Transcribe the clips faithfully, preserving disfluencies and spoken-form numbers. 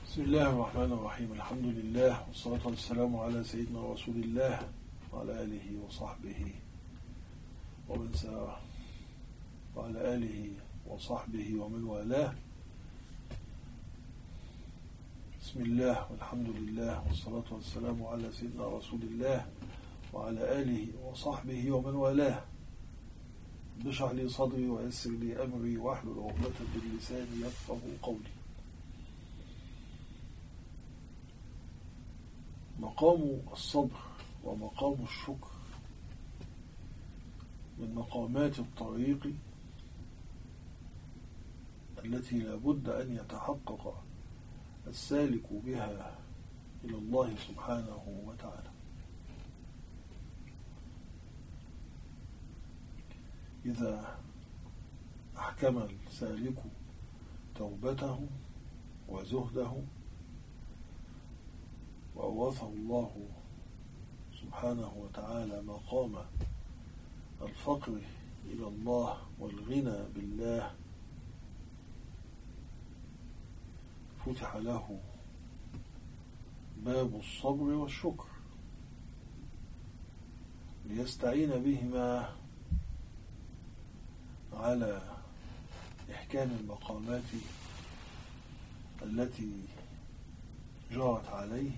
بسم الله الرحمن الرحيم. الحمد لله والصلاة والسلام على سيدنا رسول الله وعلى آله وصحبه ومن سار وعلى آله وصحبه ومن والاه. بسم الله والحمد لله والصلاة والسلام على سيدنا رسول الله وعلى آله وصحبه ومن والاه. اشرح لي صدري ويسر لي أمري واحلل عقدة من لساني يفقهوا قولي. مقام الصبر ومقام الشكر من مقامات الطريق التي لا بد أن يتحقق السالك بها إلى الله سبحانه وتعالى. إذا أحكم السالك توبته وزهده وأورثه الله سبحانه وتعالى مقام الفقر إلى الله والغنى بالله، فتح له باب الصبر والشكر ليستعين بهما على إحكام المقامات التي جرت عليه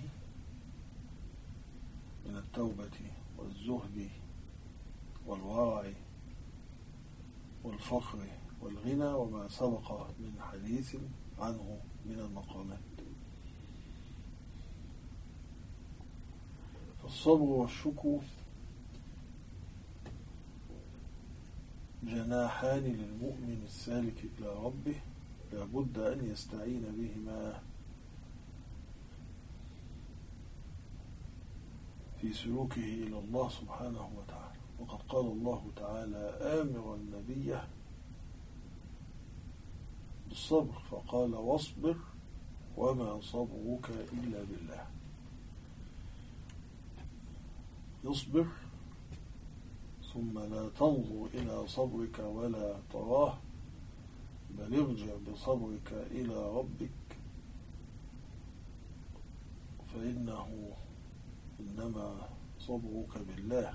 من التوبة والزهد والورع والفخر والغنى وما سبق من حديث عنه من المقامات. فالصبر والشكر جناحان للمؤمن السالك إلى ربه لا بد أن يستعين بهما في سلوكه إلى الله سبحانه وتعالى. وقد قال الله تعالى آمرا النبي بالصبر فقال واصبر وما صبرك إلا بالله. يصبر ثم لا تنظر إلى صبرك ولا تراه، بل ارجع بصبرك إلى ربك، فإنه إنما صبرك بالله.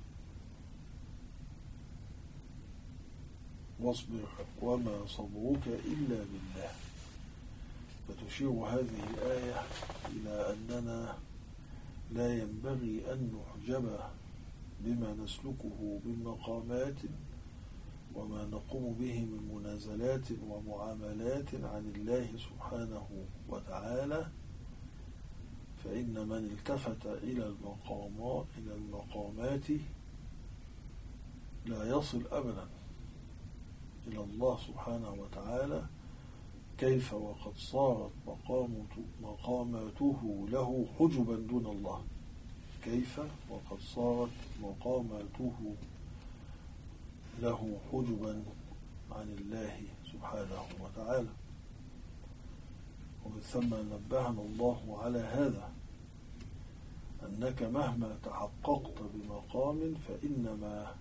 واصبر وما صبرك إلا بالله. فتشير هذه الآية إلى أننا لا ينبغي أن نحجب بما نسلكه من مقامات وما نقوم به من منازلات ومعاملات عن الله سبحانه وتعالى، فإن من التفت إلى المقامات إلى المقامات لا يصل أبدا إلى الله سبحانه وتعالى، كيف وقد صارت مقاماته له حجبا دون الله. كيف وقد صارت مقاماته له حجبا عن الله سبحانه وتعالى. ومن ثم نبهنا الله على هذا، أنك مهما تحققت بمقام فإنما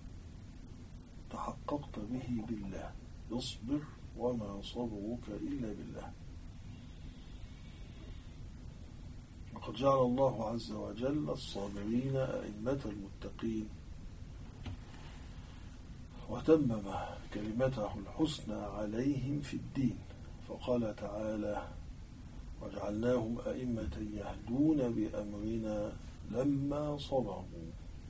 تحققت به بالله. اصبر وما صبرك إلا بالله. وقد جعل الله عز وجل الصابرين أئمة المتقين وتمم كلمته الحسنى عليهم في الدين، فقال تعالى وجعلناهم أئمة يهدون بأمرنا لما صبروا.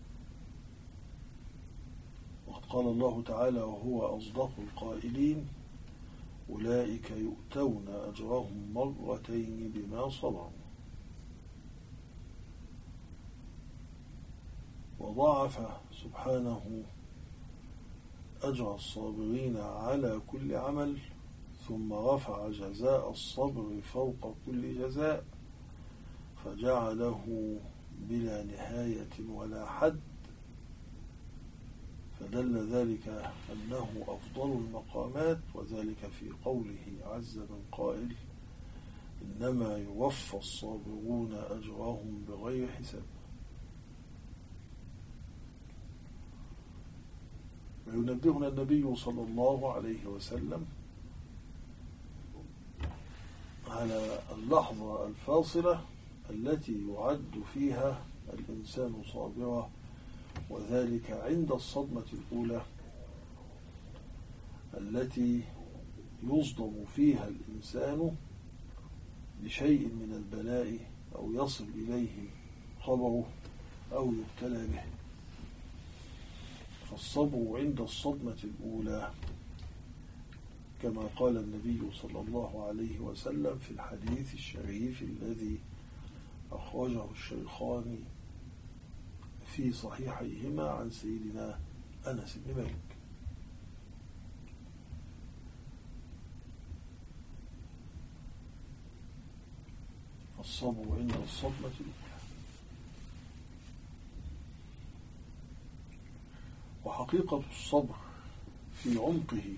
وقد قال الله تعالى وهو أصدق القائلين أولئك يؤتون أجرهم مرتين بما صبروا. وضاعف سبحانه أجر الصابرين على كل عمل، ثم رفع جزاء الصبر فوق كل جزاء فجعله بلا نهاية ولا حد، فدل ذلك أنه أفضل المقامات، وذلك في قوله عز من قائل إنما يوفى الصابرون أجرهم بغير حساب. وينبهنا النبي صلى الله عليه وسلم على اللحظة الفاصلة التي يعد فيها الإنسان صابرا، وذلك عند الصدمة الأولى التي يصدم فيها الإنسان بشيء من البلاء أو يصل إليه خبره أو يبتلى به. فالصبر عند الصدمة الأولى كما قال النبي صلى الله عليه وسلم في الحديث الشريف الذي أخرجه الشيخان في صحيحيهما عن سيدنا أنس بن مالك. الصبر عند الصدمة الأولى. وحقيقة الصبر في عمقه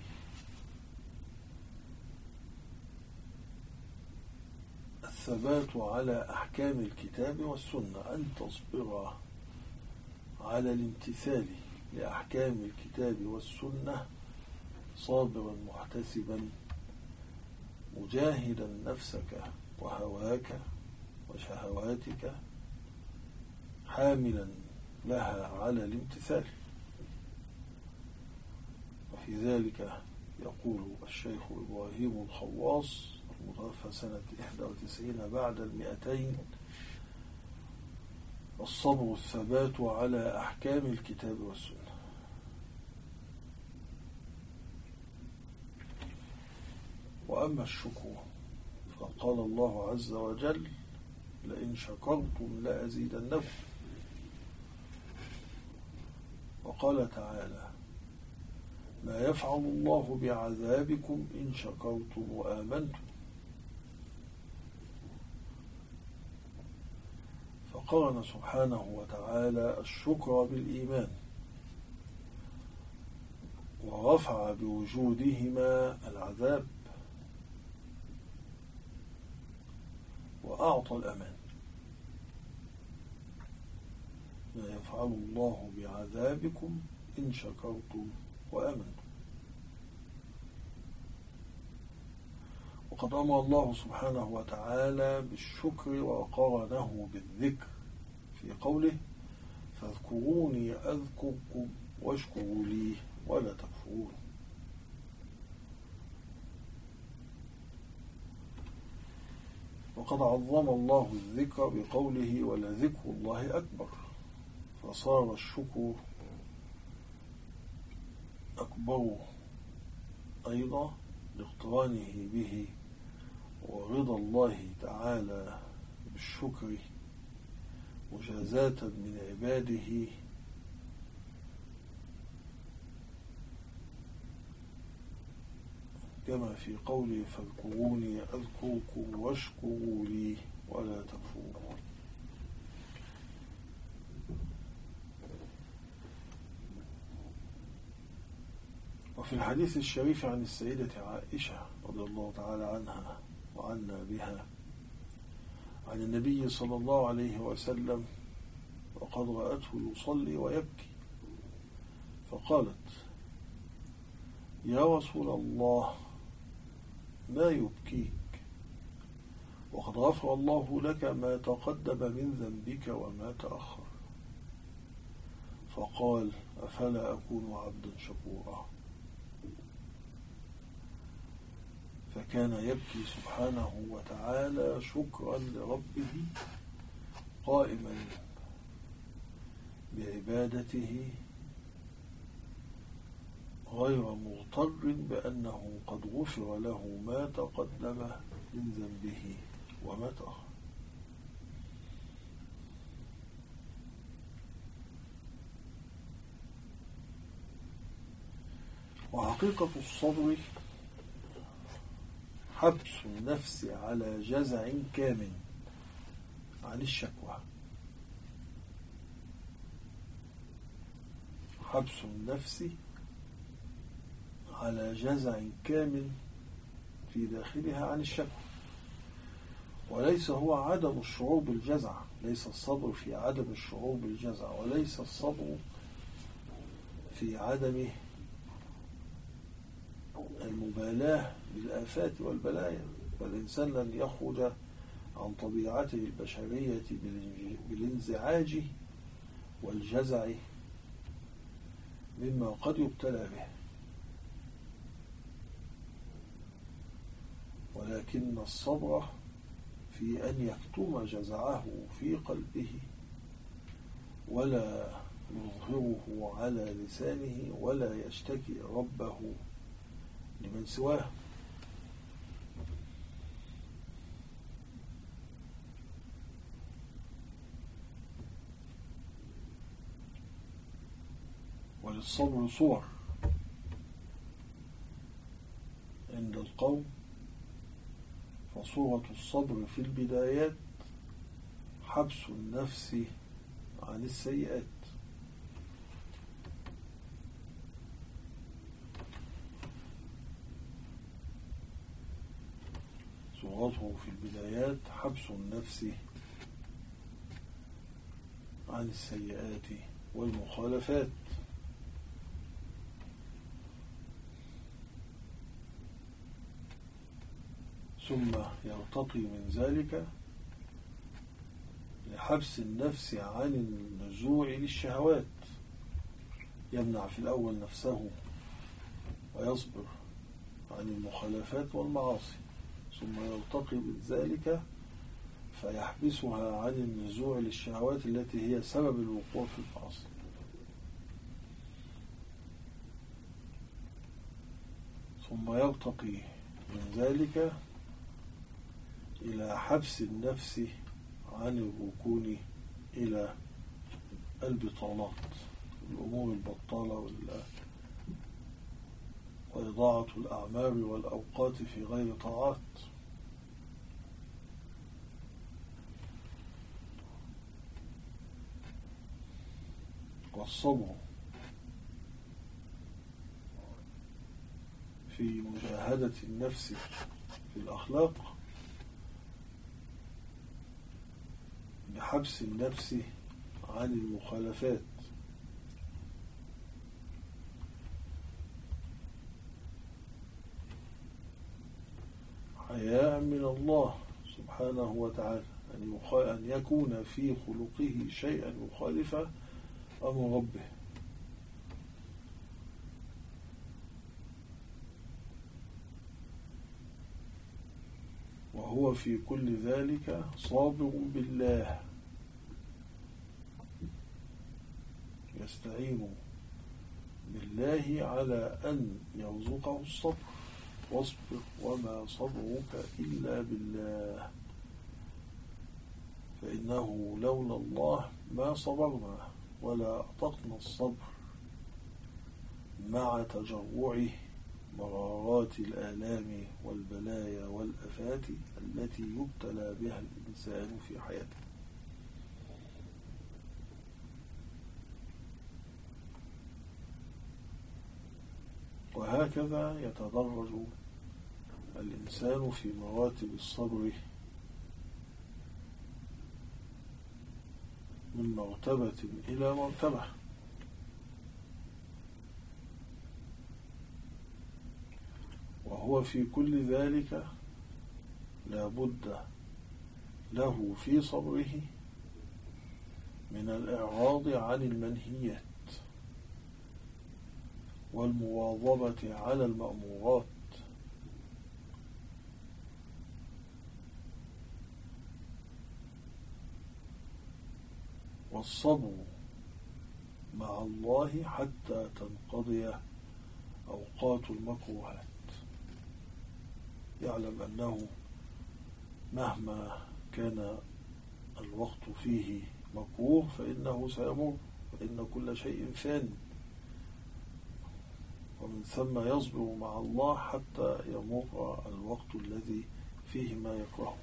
الثبات على أحكام الكتاب والسنة، أن تصبر على الامتثال لأحكام الكتاب والسنة صابرا محتسبا مجاهدا نفسك وهواك وشهواتك حاملا لها على الامتثال. وفي ذلك يقول الشيخ إبراهيم الخواص المتوفى سنة إحدى وتسعين بعد المئتين: الصبر الثبات على أحكام الكتاب والسنة. وأما الشكر فقال الله عز وجل: لئن شكرتم لأزيدنكم. وقال تعالى: ما يفعل الله بعذابكم إن شكرتم وآمنتم. فقارن سبحانه وتعالى الشكر بالإيمان، ورفع بوجودهما العذاب، وأعطى الأمان. ما يفعل الله بعذابكم إن شكرتم وآمنتم. وقد أمر الله سبحانه وتعالى بالشكر وقارنه بالذكر في قوله: فاذكروني أذكركم واشكروا لي ولا تكفرون. وقد عظم الله الذكر بقوله: ولذكر الله أكبر، فصار الشكر أكبر أيضا لاقترانه به، ورضا الله تعالى بالشكر مجازاة من عباده كما في قوله: فاذكروني أذكركم واشكروا لي ولا تكفرون. وفي الحديث الشريف عن السيدة عائشة رضي الله تعالى عنها وعنا بها عن النبي صلى الله عليه وسلم وقد رأته يصلي ويبكي، فقالت: يا رسول الله ما يبكيك؟ وقد غفر الله لك ما تقدم من ذنبك وما تأخر. فقال: أفلا أكون عبدا شكورا؟ فكان يبكي سبحانه وتعالى شكرا لربه، قائما بعبادته غير مغتر بأنه قد غفر له ما تقدم من ذنبه وما تأخر. وحقيقة الصبر حبس النفس على جزع كامن عن الشكوى. حبس النفس على جزع كامل في داخلها عن الشكوى، وليس هو عدم الشعور بالجزع، ليس الصبر في عدم الشعور بالجزع، وليس الصبر في عدم المبالاة بالآفات والبلايا، فالإنسان لن يخرج عن طبيعته البشرية بالانزعاج والجزع مما قد يبتلى به، ولكن الصبر في أن يكتم جزعه في قلبه ولا يظهره على لسانه ولا يشتكي ربه لمن سواه. وللصبر صور عند القوم، فصورة الصبر في البدايات حبس النفس عن السيئات، صورته في البدايات حبس النفس عن السيئات والمخالفات، ثم يرتقي من ذلك لحبس النفس عن النزوع للشهوات، يمنع في الأول نفسه ويصبر عن المخالفات والمعاصي، ثم يرتقي بذلك فيحبسها عن النزوع للشهوات التي هي سبب الوقوع في المعاصي، ثم يرتقي من ذلك إلى حبس النفس عن الركون إلى البطالات، الأمور البطالة وإضاعة الأعمار والأوقات في غير طاعات. والصبر في مجاهدة النفس في الأخلاق بحبس النفس عن المخالفات، حياء من الله سبحانه وتعالى أن يكون في خلقه شيئا يخالف أمر ربه، وهو في كل ذلك صابر بالله، يستعين بالله على أن يرزقه الصبر، واصبر وما صبرك إلا بالله، فإنه لولا الله ما صبرنا ولا أطقنا الصبر مع تجرعه مرارات الآلام والبلايا والأفات التي يبتلى بها الإنسان في حياته. وهكذا يتدرج الإنسان في مراتب الصبر من مرتبة إلى مرتبة، وهو في كل ذلك لا بد له في صبره من الإعراض عن المنهيات والمواظبة على المأمورات، والصبر مع الله حتى تنقضي أوقات المكروهات، يعلم أنه مهما كان الوقت فيه مكروه فإنه سيمر، فإن كل شيء فان، ومن ثم يصبر مع الله حتى يمر الوقت الذي فيه ما يكرهه.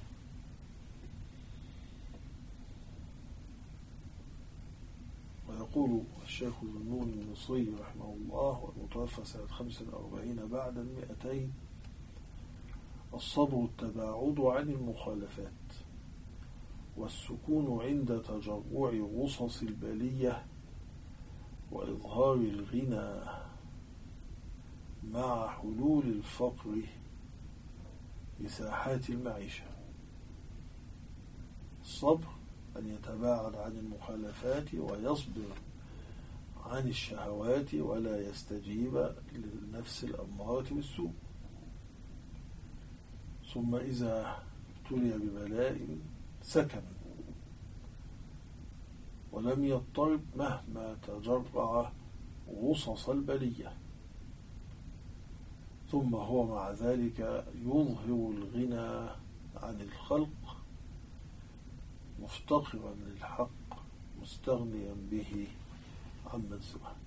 ويقول الشيخ ذنون المصري رحمه الله والمتوفى سنة خمس وأربعين بعد المئتين: الصبر التباعد عن المخالفات، والسكون عند تجرع غصص البلية، وإظهار الغنى مع حلول الفقر بساحات المعيشة. الصبر أن يتباعد عن المخالفات ويصبر عن الشهوات ولا يستجيب للنفس الأمارة بالسوء. ثم إذا ابتلي ببلاء سكن ولم يضطرب مهما تجرع غصص البلية، ثم هو مع ذلك يظهر الغنى عن الخلق مفتقرا للحق مستغنيا به عمن سواه.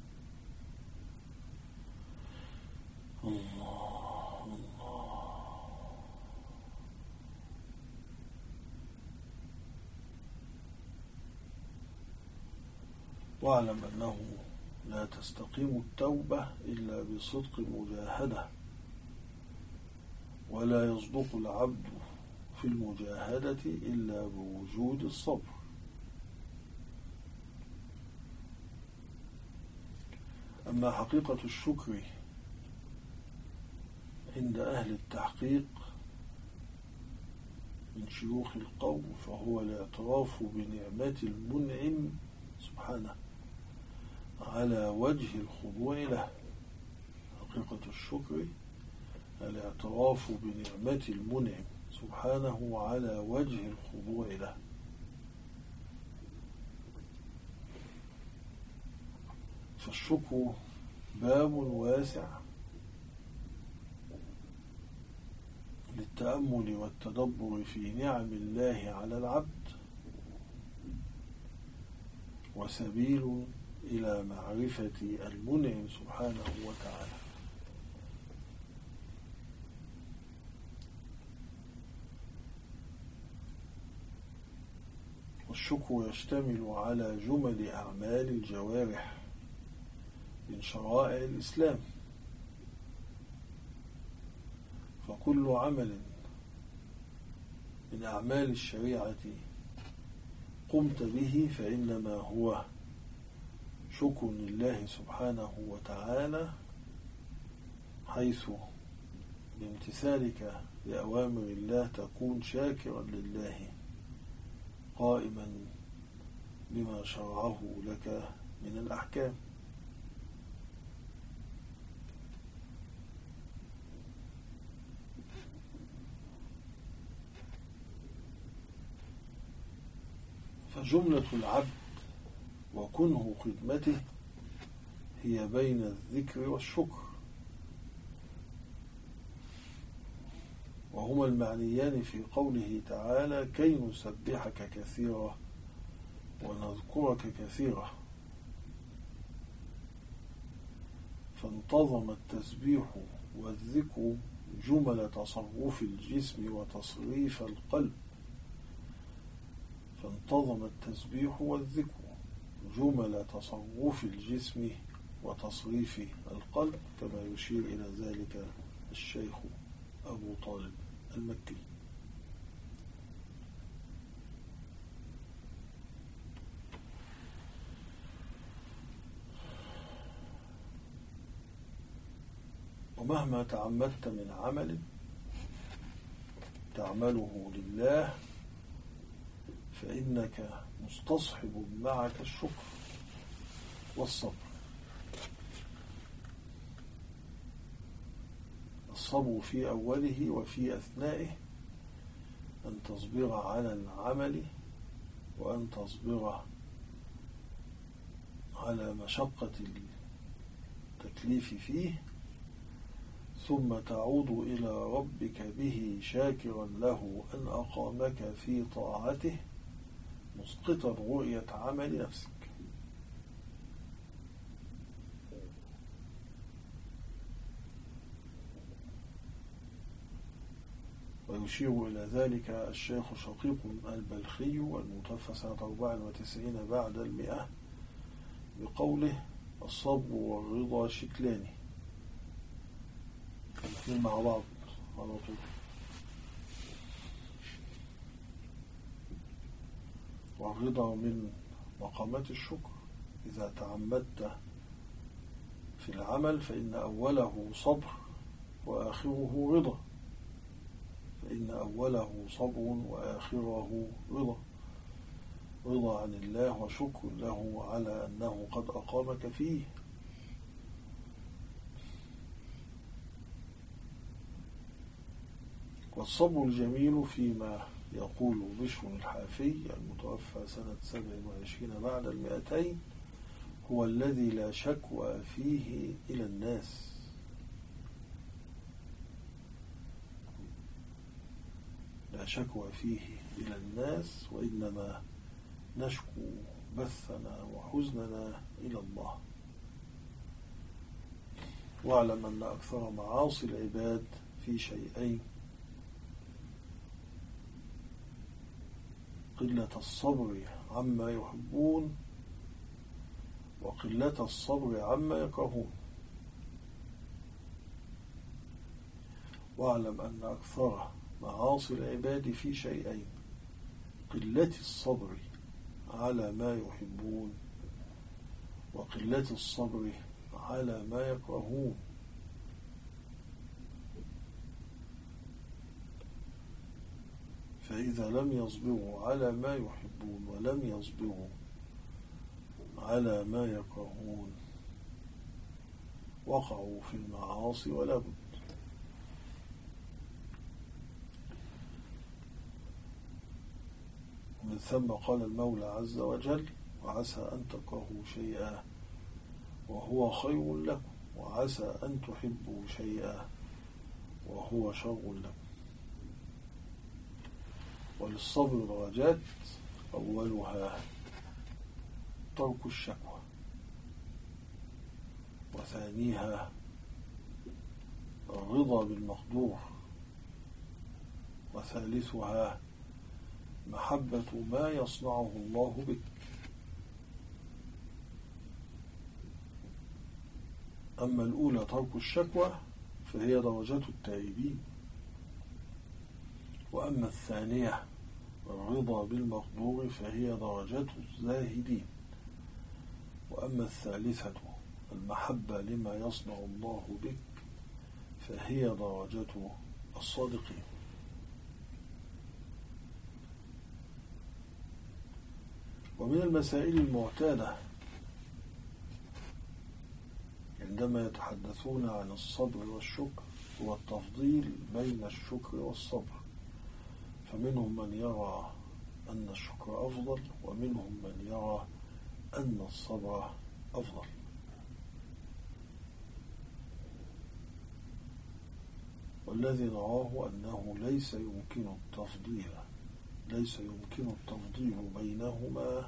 الله الله. واعلم أنه لا تستقيم التوبة إلا بصدق المجاهدة، ولا يصدق العبد في المجاهدة إلا بوجود الصبر. أما حقيقة الشكر عند أهل التحقيق من شيوخ القوم فهو الاعتراف بنعمة المنعم سبحانه على وجه الخضوع له. حقيقة الشكر الاعتراف بنعمة المنعم سبحانه على وجه الخضوع له. فالشكر باب واسع للتأمل والتدبر في نعم الله على العبد، وسبيل إلى معرفة المنعم سبحانه وتعالى. والشكر يشتمل على جمل أعمال الجوارح من شرائع الإسلام، فكل عمل من أعمال الشريعة قمت به فإنما هو شكر لله سبحانه وتعالى، حيث بامتثالك لأوامر الله تكون شاكرا لله قائما بما شرعه لك من الأحكام. فجملة العبد وكنه خدمته هي بين الذكر والشكر، وهما المعنيان في قوله تعالى: كي نسبحك كثيرا ونذكرك كثيرا. فانتظم التسبيح والذكر جمل تصرف الجسم وتصريف القلب. فانتظم التسبيح والذكر جمل تصرف الجسم وتصريف القلب، كما يشير إلى ذلك الشيخ أبو طالب المكي. ومهما تعمدت من عمل تعمله لله فإنك مستصحب معك الشكر والصبر. الصبر في أوله وفي أثنائه، أن تصبر على العمل وأن تصبر على مشقة التكليف فيه، ثم تعود إلى ربك به شاكرا له أن أقامك في طاعته مسقطا رؤية عمل نفسك. ويشير إلى ذلك الشيخ شقيق البلخي المتوفى سنة أربع وتسعين بعد المئة بقوله: الصبر والرضا شكلان. الاثنين مع بعض على طول. والرضا من مقامات الشكر. إذا تعمدت في العمل فإن أوله صبر وآخره رضا. أوله صبر وآخره رضا، رضا عن الله وشكر له على أنه قد أقامك فيه. والصبر الجميل فيما يقول بشر الحافي المتوفى سنة سبع وعشرين بعد المئتين هو الذي لا شكوى فيه إلى الناس، لا شكوى فيه إلى الناس، وإنما نشكو بثنا وحزننا إلى الله. واعلم أن أكثر معاصي العباد في شيئين: قلة الصبر عما يحبون، وقلة الصبر عما يكرهون. واعلم أن أكثر معاصي العباد في شيئين: قلة الصبر على ما يحبون، وقلة الصبر على ما يكرهون. فإذا لم يصبروا على ما يحبون ولم يصبروا على ما يكرهون وقعوا في المعاصي ولا بد. ومن ثم قال المولى عز وجل: وعسى أن تكرهوا شيئا وهو خير لكم، وعسى أن تحبوا شيئا وهو شر لكم. وللصبر درجات: أولها ترك الشكوى، وثانيها الرضا بالمقدور، وثالثها محبة ما يصنعه الله بك. أما الأولى ترك الشكوى فهي درجة التائبين، وأما الثانية الرضا بالمقدور فهي درجة الزاهدين، وأما الثالثة المحبة لما يصنع الله بك فهي درجة الصادقين. ومن المسائل المعتادة عندما يتحدثون عن الصبر والشكر هو التفضيل بين الشكر والصبر، فمنهم من يرى أن الشكر أفضل، ومنهم من يرى أن الصبر أفضل. والذي نراه أنه ليس يمكن التفضيل ليس يمكن التفضيل بينهما،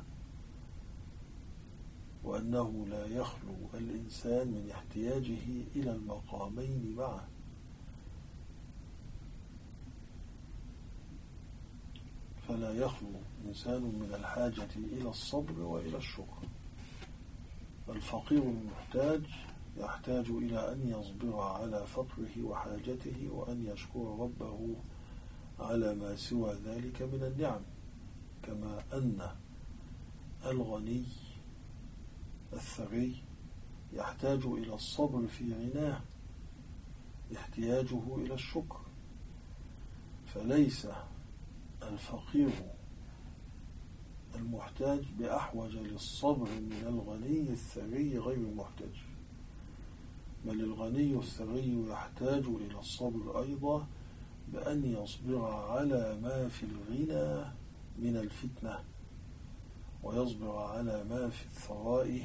وأنه لا يخلو الإنسان من احتياجه إلى المقامين معا، فلا يخلو إنسان من الحاجة إلى الصبر وإلى الشكر. الفقير المحتاج يحتاج إلى أن يصبر على فقره وحاجته، وأن يشكر ربه على ما سوى ذلك من النعم، كما أن الغني الثري يحتاج إلى الصبر في غناه احتياجه إلى الشكر. فليس الفقير المحتاج بأحوج للصبر من الغني الثري غير المحتاج، بل الغني الثري يحتاج إلى الصبر أيضا بأن يصبر على ما في الغنى من الفتنة، ويصبر على ما في الثراء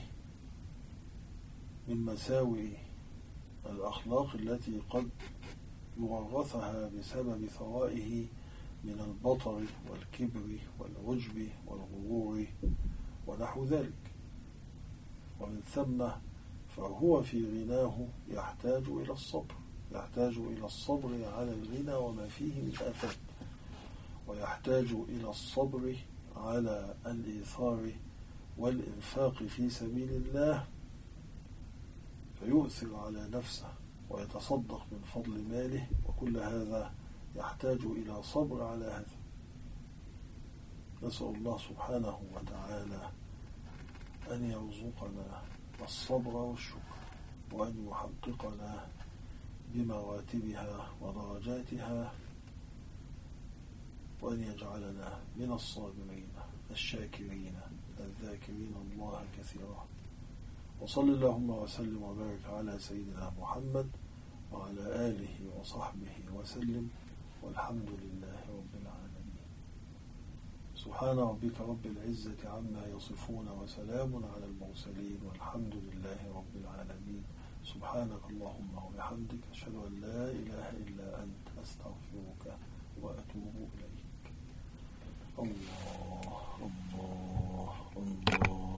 من مساوئ الأخلاق التي قد يورثها بسبب ثرائه من البطر والكبر والعجب والغرور ونحو ذلك. ومن ثم فهو في غناه يحتاج إلى الصبر، يحتاج إلى الصبر على الغنى وما فيه من آفات، ويحتاج إلى الصبر على الإيثار والإنفاق في سبيل الله، فيؤثر على نفسه ويتصدق من فضل ماله، وكل هذا يحتاج إلى صبر على هذا. نسأل الله سبحانه وتعالى أن يرزقنا الصبر والشكر، وأن يحققنا بمراتبها ودرجاتها وأن يجعلنا من الصابرين الشاكرين الذاكرين الله كثيرا. وصل اللهم وسلم وبارك على سيدنا محمد وعلى آله وصحبه وسلم، والحمد لله رب العالمين. سبحان ربك رب العزة عما يصفون وسلام على المرسلين والحمد لله رب العالمين. سبحانك اللهم وبحمدك أشهد أن لا إله إلا أنت أستغفرك وأتوب إليك. الله الله الله